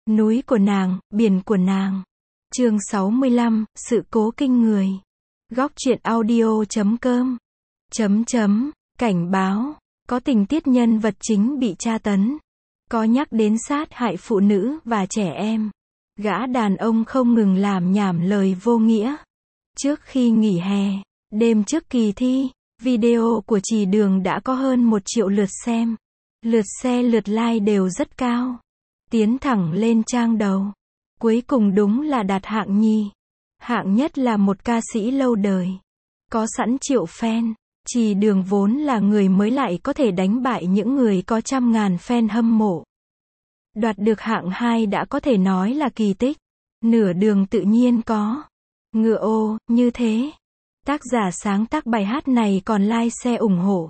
Núi của nàng, biển của nàng. Chương 65, sự cố kinh người. Góc truyện audio.com. Cảnh báo. Có tình tiết nhân vật chính bị tra tấn. Có nhắc đến sát hại phụ nữ và trẻ em. Gã đàn ông không ngừng làm nhảm lời vô nghĩa. Trước khi nghỉ hè, đêm trước kỳ thi, video của Trì Đường đã có hơn 1 triệu lượt xem. Lượt share lượt like đều rất cao. Tiến thẳng lên trang đầu. Cuối cùng đúng là đạt hạng nhì. Hạng nhất là một ca sĩ lâu đời. Có sẵn triệu fan. Trì Đường vốn là người mới lại có thể đánh bại những người có trăm ngàn fan hâm mộ. Đoạt được hạng 2 đã có thể nói là kỳ tích. Nửa đường tự nhiên có. Ngựa ô, như thế. Tác giả sáng tác bài hát này còn like share ủng hộ.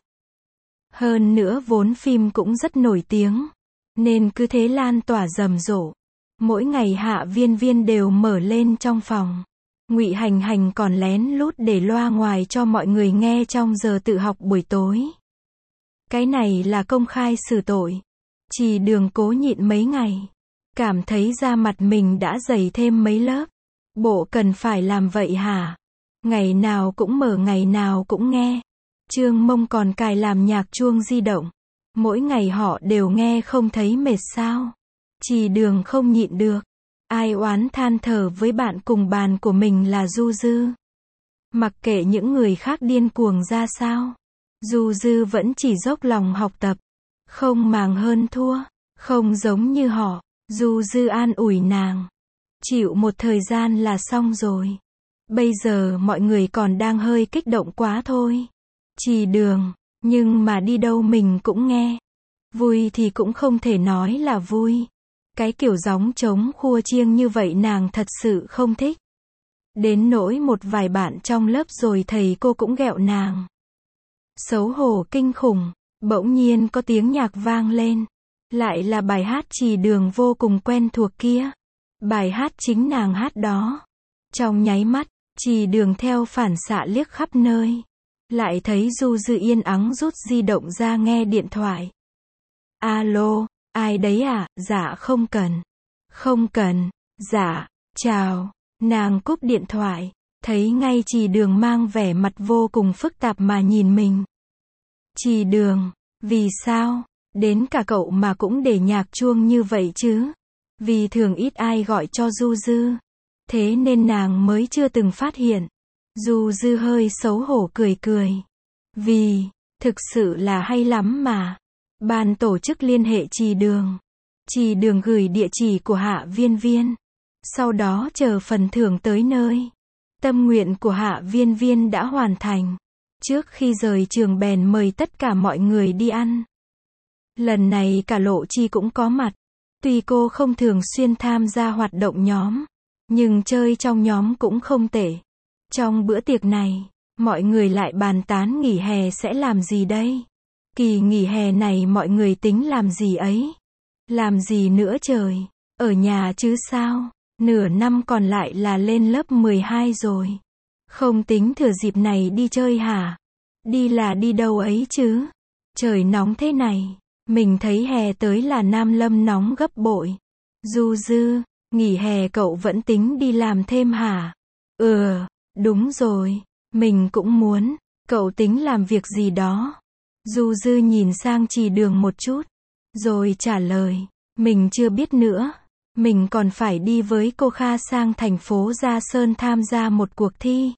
Hơn nữa vốn phim cũng rất nổi tiếng. Nên cứ thế lan tỏa rầm rộ. Mỗi ngày Hạ Viên Viên đều mở lên trong phòng. Ngụy Hành Hành còn lén lút để loa ngoài cho mọi người nghe trong giờ tự học buổi tối. Cái này là công khai xử tội. Trì Đường cố nhịn mấy ngày. Cảm thấy da mặt mình đã dày thêm mấy lớp. Bộ cần phải làm vậy hả? Ngày nào cũng mở ngày nào cũng nghe. Trương Mông còn cài làm nhạc chuông di động. Mỗi ngày họ đều nghe không thấy mệt sao? Trì Đường không nhịn được. Ai oán than thở với bạn cùng bàn của mình là Du Dư. Mặc kệ những người khác điên cuồng ra sao. Du Dư vẫn chỉ dốc lòng học tập. Không màng hơn thua. Không giống như họ. Du Dư an ủi nàng. Chịu một thời gian là xong rồi. Bây giờ mọi người còn đang hơi kích động quá thôi. Trì Đường. Nhưng mà đi đâu mình cũng nghe. Vui thì cũng không thể nói là vui. Cái kiểu gióng trống khua chiêng như vậy nàng thật sự không thích. Đến nỗi một vài bạn trong lớp rồi thầy cô cũng ghẹo nàng. Xấu hổ kinh khủng. Bỗng nhiên có tiếng nhạc vang lên. Lại là bài hát Trì Đường vô cùng quen thuộc kia. Bài hát chính nàng hát đó. Trong nháy mắt, Trì Đường theo phản xạ liếc khắp nơi. Lại thấy Du Dư yên ắng rút di động ra nghe điện thoại. Alo, ai đấy à? Dạ không cần. Không cần. Dạ, chào. Nàng cúp điện thoại. Thấy ngay Trì Đường mang vẻ mặt vô cùng phức tạp mà nhìn mình. Trì Đường, vì sao? Đến cả cậu mà cũng để nhạc chuông như vậy chứ? Vì thường ít ai gọi cho Du Dư. Thế nên nàng mới chưa từng phát hiện. Du Dư hơi xấu hổ cười cười. Vì, thực sự là hay lắm mà. Ban tổ chức liên hệ Trì Đường. Trì Đường gửi địa chỉ của Hạ Viên Viên. Sau đó chờ phần thưởng tới nơi. Tâm nguyện của Hạ Viên Viên đã hoàn thành. Trước khi rời trường bèn mời tất cả mọi người đi ăn. Lần này cả Lộ Chi cũng có mặt. Tuy cô không thường xuyên tham gia hoạt động nhóm. Nhưng chơi trong nhóm cũng không tệ. Trong bữa tiệc này, mọi người lại bàn tán nghỉ hè sẽ làm gì đây? Kỳ nghỉ hè này mọi người tính làm gì ấy? Làm gì nữa trời? Ở nhà chứ sao? Nửa năm còn lại là lên lớp 12 rồi. Không tính thừa dịp này đi chơi hả? Đi là đi đâu ấy chứ? Trời nóng thế này. Mình thấy hè tới là Nam Lâm nóng gấp bội. Du Dư, nghỉ hè cậu vẫn tính đi làm thêm hả? Đúng rồi. Mình cũng muốn. Cậu tính làm việc gì đó? Du Dư nhìn sang Trì Đường một chút. Rồi trả lời. Mình chưa biết nữa. Mình còn phải đi với cô Kha sang thành phố Gia Sơn tham gia một cuộc thi.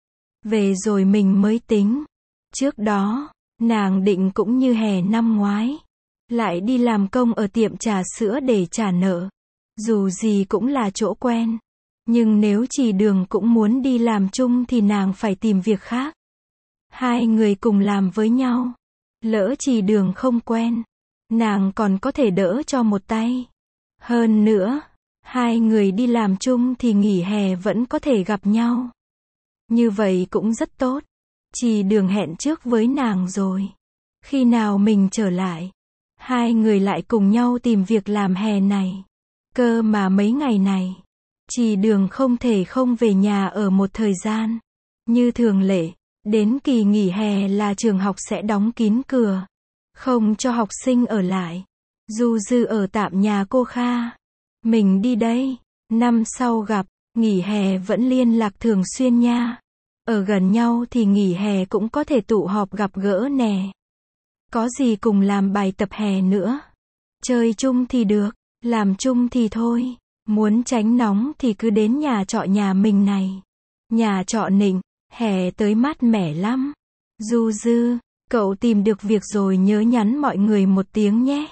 Về rồi mình mới tính. Trước đó, nàng định cũng như hè năm ngoái. Lại đi làm công ở tiệm trà sữa để trả nợ. Dù gì cũng là chỗ quen. Nhưng nếu Trì Đường cũng muốn đi làm chung thì nàng phải tìm việc khác. Hai người cùng làm với nhau. Lỡ Trì Đường không quen, nàng còn có thể đỡ cho một tay. Hơn nữa, hai người đi làm chung thì nghỉ hè vẫn có thể gặp nhau. Như vậy cũng rất tốt. Trì Đường hẹn trước với nàng rồi. Khi nào mình trở lại, hai người lại cùng nhau tìm việc làm hè này. Cơ mà mấy ngày này, Trì Đường không thể không về nhà ở một thời gian. Như thường lệ, đến kỳ nghỉ hè là trường học sẽ đóng kín cửa. Không cho học sinh ở lại. Du Dư ở tạm nhà cô Kha. Mình đi đây. Năm sau gặp, nghỉ hè vẫn liên lạc thường xuyên nha. Ở gần nhau thì nghỉ hè cũng có thể tụ họp gặp gỡ nè. Có gì cùng làm bài tập hè nữa. Chơi chung thì được, làm chung thì thôi. Muốn tránh nóng thì cứ đến nhà trọ nhà mình này. Nhà trọ Nịnh, hè tới mát mẻ lắm. Du Dư, cậu tìm được việc rồi nhớ nhắn mọi người một tiếng nhé.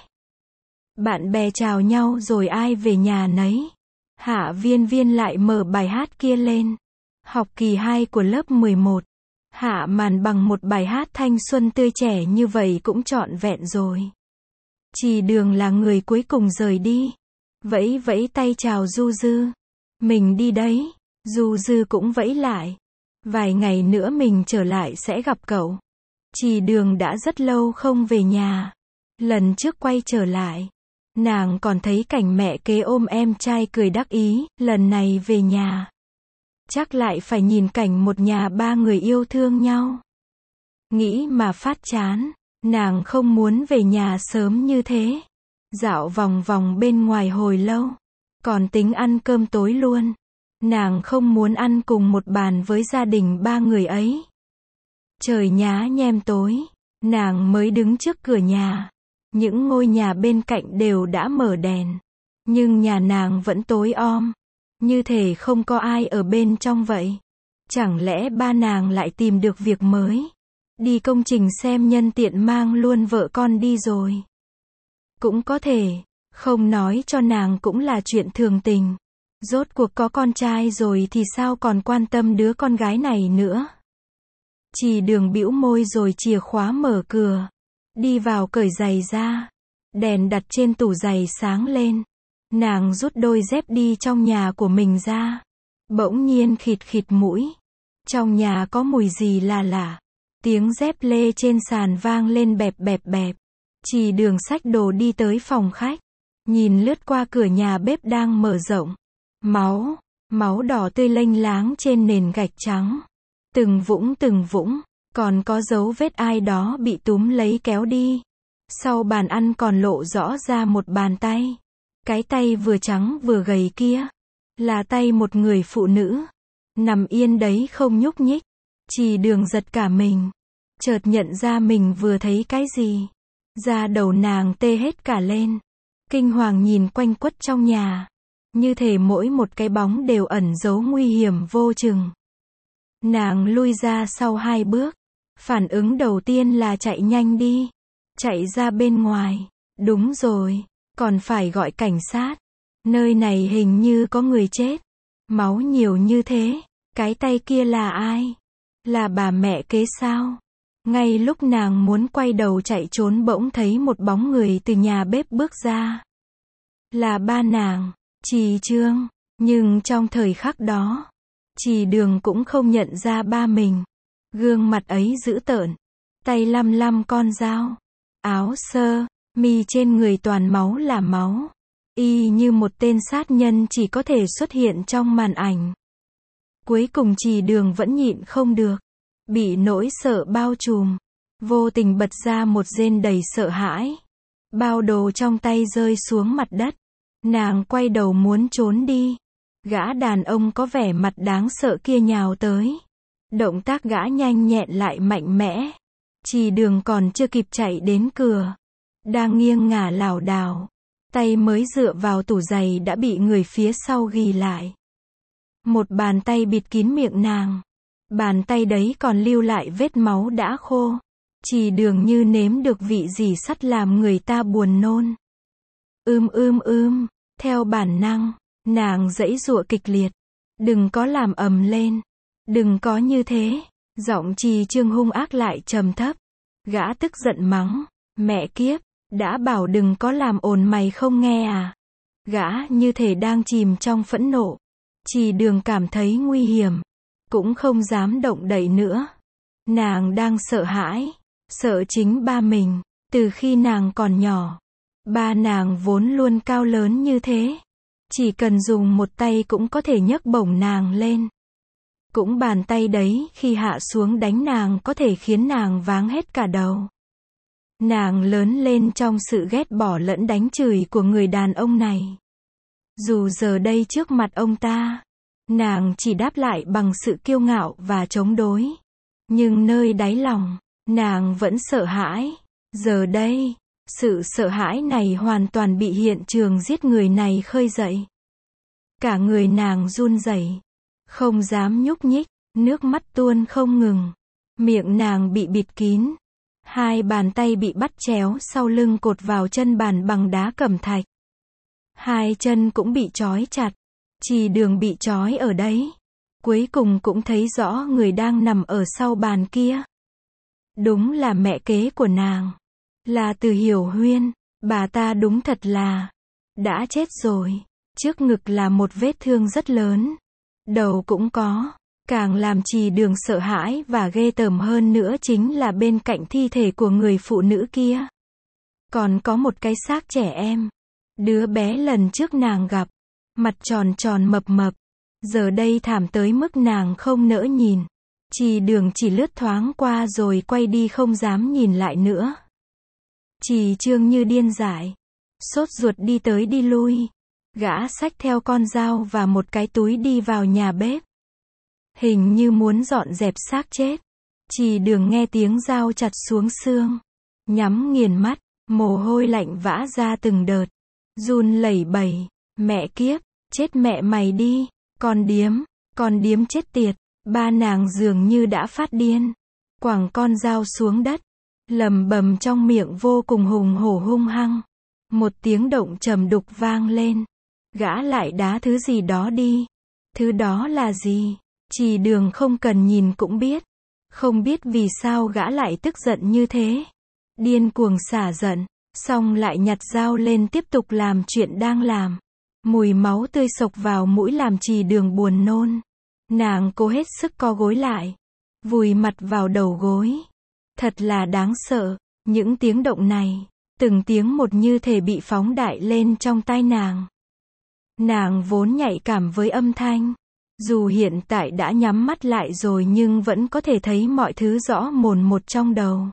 Bạn bè chào nhau rồi ai về nhà nấy. Hạ Viên Viên lại mở bài hát kia lên. Học kỳ 2 của lớp 11. Hạ màn bằng một bài hát thanh xuân tươi trẻ như vậy cũng trọn vẹn rồi. Chỉ Đường là người cuối cùng rời đi. Vẫy vẫy tay chào Du Dư. Mình đi đấy. Du Dư cũng vẫy lại. Vài ngày nữa mình trở lại sẽ gặp cậu. Chỉ Đường đã rất lâu không về nhà. Lần trước quay trở lại, nàng còn thấy cảnh mẹ kế ôm em trai cười đắc ý, lần này về nhà. Chắc lại phải nhìn cảnh một nhà ba người yêu thương nhau. Nghĩ mà phát chán, nàng không muốn về nhà sớm như thế. Dạo vòng vòng bên ngoài hồi lâu, còn tính ăn cơm tối luôn. Nàng không muốn ăn cùng một bàn với gia đình ba người ấy. Trời nhá nhem tối, nàng mới đứng trước cửa nhà. Những ngôi nhà bên cạnh đều đã mở đèn. Nhưng nhà nàng vẫn tối om. Như thể không có ai ở bên trong vậy. Chẳng lẽ ba nàng lại tìm được việc mới? Đi công trình xem nhân tiện mang luôn vợ con đi rồi. Cũng có thể, không nói cho nàng cũng là chuyện thường tình. Rốt cuộc có con trai rồi thì sao còn quan tâm đứa con gái này nữa. Chỉ Đường bĩu môi rồi chìa khóa mở cửa. Đi vào cởi giày ra. Đèn đặt trên tủ giày sáng lên. Nàng rút đôi dép đi trong nhà của mình ra. Bỗng nhiên khịt khịt mũi. Trong nhà có mùi gì là lạ. Tiếng dép lê trên sàn vang lên bẹp bẹp bẹp. Chỉ Đường xách đồ đi tới phòng khách. Nhìn lướt qua cửa nhà bếp đang mở rộng. Máu đỏ tươi lênh láng trên nền gạch trắng. Từng vũng, còn có dấu vết ai đó bị túm lấy kéo đi. Sau bàn ăn còn lộ rõ ra một bàn tay. Cái tay vừa trắng vừa gầy kia, là tay một người phụ nữ. Nằm yên đấy không nhúc nhích. Chỉ Đường giật cả mình. Chợt nhận ra mình vừa thấy cái gì. Da đầu nàng tê hết cả lên. Kinh hoàng nhìn quanh quất trong nhà. Như thể mỗi một cái bóng đều ẩn giấu nguy hiểm vô chừng. Nàng lui ra sau 2 bước. Phản ứng đầu tiên là chạy nhanh đi. Chạy ra bên ngoài. Đúng rồi, còn phải gọi cảnh sát. Nơi này hình như có người chết. Máu nhiều như thế. Cái tay kia là ai? Là bà mẹ kế sao? Ngay lúc nàng muốn quay đầu chạy trốn bỗng thấy một bóng người từ nhà bếp bước ra. Là ba nàng, Chỉ Trương. Nhưng trong thời khắc đó, Chỉ Đường cũng không nhận ra ba mình. Gương mặt ấy dữ tợn. Tay lăm lăm con dao. Áo sơ mi trên người toàn máu là máu. Y như một tên sát nhân chỉ có thể xuất hiện trong màn ảnh. Cuối cùng Chỉ Đường vẫn nhịn không được. Bị nỗi sợ bao trùm. Vô tình bật ra một rên đầy sợ hãi. Bao đồ trong tay rơi xuống mặt đất. Nàng quay đầu muốn trốn đi. Gã đàn ông có vẻ mặt đáng sợ kia nhào tới. Động tác gã nhanh nhẹn lại mạnh mẽ. Chỉ Đường còn chưa kịp chạy đến cửa. Đang nghiêng ngả lảo đảo. Tay mới dựa vào tủ giày đã bị người phía sau ghì lại. Một bàn tay bịt kín miệng nàng. Bàn tay đấy còn lưu lại vết máu đã khô. Chỉ Đường như nếm được vị gì sắt làm người ta buồn nôn. Theo bản năng, nàng giãy giụa kịch liệt. Đừng có làm ầm lên. Đừng có như thế. Giọng Chỉ Trương hung ác lại trầm thấp. Gã tức giận mắng. Mẹ kiếp, đã bảo đừng có làm ồn mày không nghe à? Gã như thể đang chìm trong phẫn nộ. Chỉ Đường cảm thấy nguy hiểm. Cũng không dám động đậy nữa. Nàng đang sợ hãi. Sợ chính ba mình. Từ khi nàng còn nhỏ. Ba nàng vốn luôn cao lớn như thế. Chỉ cần dùng một tay cũng có thể nhấc bổng nàng lên. Cũng bàn tay đấy khi hạ xuống đánh nàng có thể khiến nàng váng hết cả đầu. Nàng lớn lên trong sự ghét bỏ lẫn đánh chửi của người đàn ông này. Dù giờ đây trước mặt ông ta, nàng chỉ đáp lại bằng sự kiêu ngạo và chống đối. Nhưng nơi đáy lòng, nàng vẫn sợ hãi. Giờ đây, sự sợ hãi này hoàn toàn bị hiện trường giết người này khơi dậy. Cả người nàng run rẩy, không dám nhúc nhích, nước mắt tuôn không ngừng. Miệng nàng bị bịt kín. Hai bàn tay bị bắt chéo sau lưng cột vào chân bàn bằng đá cẩm thạch. Hai chân cũng bị trói chặt. Trì Đường bị trói ở đấy. Cuối cùng cũng thấy rõ người đang nằm ở sau bàn kia. Đúng là mẹ kế của nàng. Là Từ Hiểu Huyên. Bà ta đúng thật là đã chết rồi. Trước ngực là một vết thương rất lớn. Đầu cũng có. Càng làm Trì Đường sợ hãi và ghê tởm hơn nữa chính là bên cạnh thi thể của người phụ nữ kia. Còn có một cái xác trẻ em. Đứa bé lần trước nàng gặp. Mặt tròn tròn mập mập. Giờ đây thảm tới mức nàng không nỡ nhìn. Trì Đường chỉ lướt thoáng qua rồi quay đi không dám nhìn lại nữa. Trì Trương như điên dại. Sốt ruột đi tới đi lui. Gã xách theo con dao và một cái túi đi vào nhà bếp. Hình như muốn dọn dẹp xác chết. Trì Đường nghe tiếng dao chặt xuống xương. Nhắm nghiền mắt, mồ hôi lạnh vã ra từng đợt. Run lẩy bẩy. Mẹ kiếp, chết mẹ mày đi. Con điếm chết tiệt. Ba nàng dường như đã phát điên. Quẳng con dao xuống đất. Lầm bầm trong miệng vô cùng hùng hổ hung hăng. Một tiếng động trầm đục vang lên. Gã lại đá thứ gì đó đi. Thứ đó là gì? Trì Đường không cần nhìn cũng biết. Không biết vì sao gã lại tức giận như thế. Điên cuồng xả giận, xong lại nhặt dao lên tiếp tục làm chuyện đang làm. Mùi máu tươi xộc vào mũi làm Trì Đường buồn nôn. Nàng cố hết sức co gối lại. Vùi mặt vào đầu gối. Thật là đáng sợ. Những tiếng động này, từng tiếng một như thể bị phóng đại lên trong tai nàng. Nàng vốn nhạy cảm với âm thanh. Dù hiện tại đã nhắm mắt lại rồi nhưng vẫn có thể thấy mọi thứ rõ mồn một trong đầu.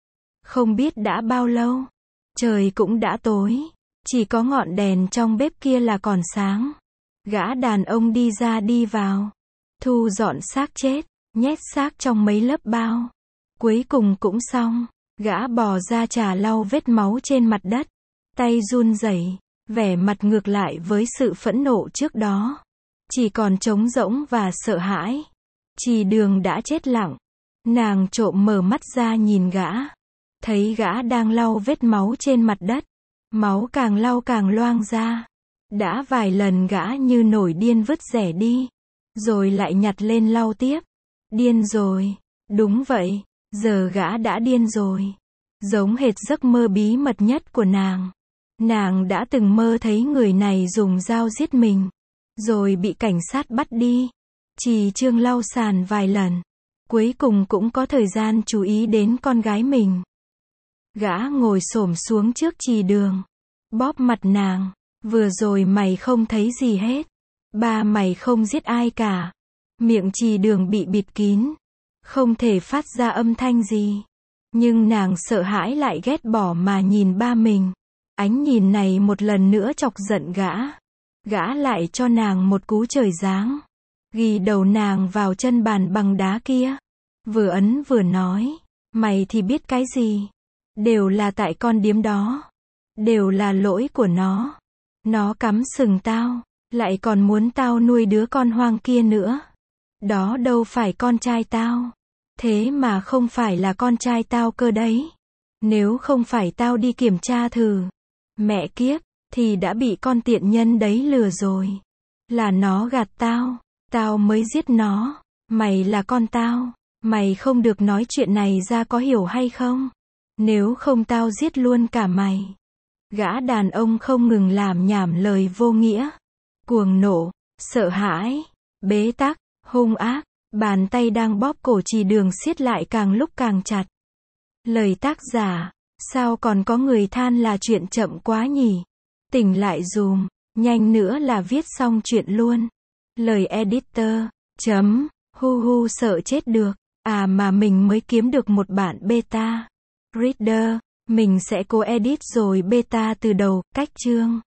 Không biết đã bao lâu. Trời cũng đã tối. Chỉ có ngọn đèn trong bếp kia là còn sáng. Gã đàn ông đi ra đi vào. Thu dọn xác chết. Nhét xác trong mấy lớp bao. Cuối cùng cũng xong. Gã bò ra chà lau vết máu trên mặt đất. Tay run rẩy, vẻ mặt ngược lại với sự phẫn nộ trước đó. Chỉ còn trống rỗng và sợ hãi. Trì Đường đã chết lặng. Nàng trộm mở mắt ra nhìn gã. Thấy gã đang lau vết máu trên mặt đất. Máu càng lau càng loang ra. Đã vài lần gã như nổi điên vứt rẻ đi. Rồi lại nhặt lên lau tiếp. Điên rồi. Đúng vậy. Giờ gã đã điên rồi. Giống hệt giấc mơ bí mật nhất của nàng. Nàng đã từng mơ thấy người này dùng dao giết mình. Rồi bị cảnh sát bắt đi. Trì Trương lau sàn vài lần. Cuối cùng cũng có thời gian chú ý đến con gái mình. Gã ngồi xổm xuống trước Trì Đường. Bóp mặt nàng. Vừa rồi mày không thấy gì hết. Ba mày không giết ai cả. Miệng Trì Đường bị bịt kín. Không thể phát ra âm thanh gì. Nhưng nàng sợ hãi lại ghét bỏ mà nhìn ba mình. Ánh nhìn này một lần nữa chọc giận gã. Gã lại cho nàng một cú trời giáng. Ghi đầu nàng vào chân bàn bằng đá kia. Vừa ấn vừa nói. Mày thì biết cái gì? Đều là tại con điếm đó. Đều là lỗi của nó. Nó cắm sừng tao. Lại còn muốn tao nuôi đứa con hoang kia nữa. Đó đâu phải con trai tao. Thế mà không phải là con trai tao cơ đấy. Nếu không phải tao đi kiểm tra thử. Mẹ kiếp, thì đã bị con tiện nhân đấy lừa rồi. Là nó gạt tao. Tao mới giết nó. Mày là con tao. Mày không được nói chuyện này ra có hiểu hay không? Nếu không tao giết luôn cả mày. Gã đàn ông không ngừng làm nhảm lời vô nghĩa. Cuồng nộ, sợ hãi, bế tắc, hung ác. Bàn tay đang bóp cổ Trì Đường siết lại càng lúc càng chặt. Lời tác giả, sao còn có người than là chuyện chậm quá nhỉ? Tỉnh lại dùm, nhanh nữa là viết xong chuyện luôn. Lời editor, hu hu sợ chết được. À mà mình mới kiếm được một bản beta. Reader, mình sẽ cố edit rồi beta từ đầu, cách chương.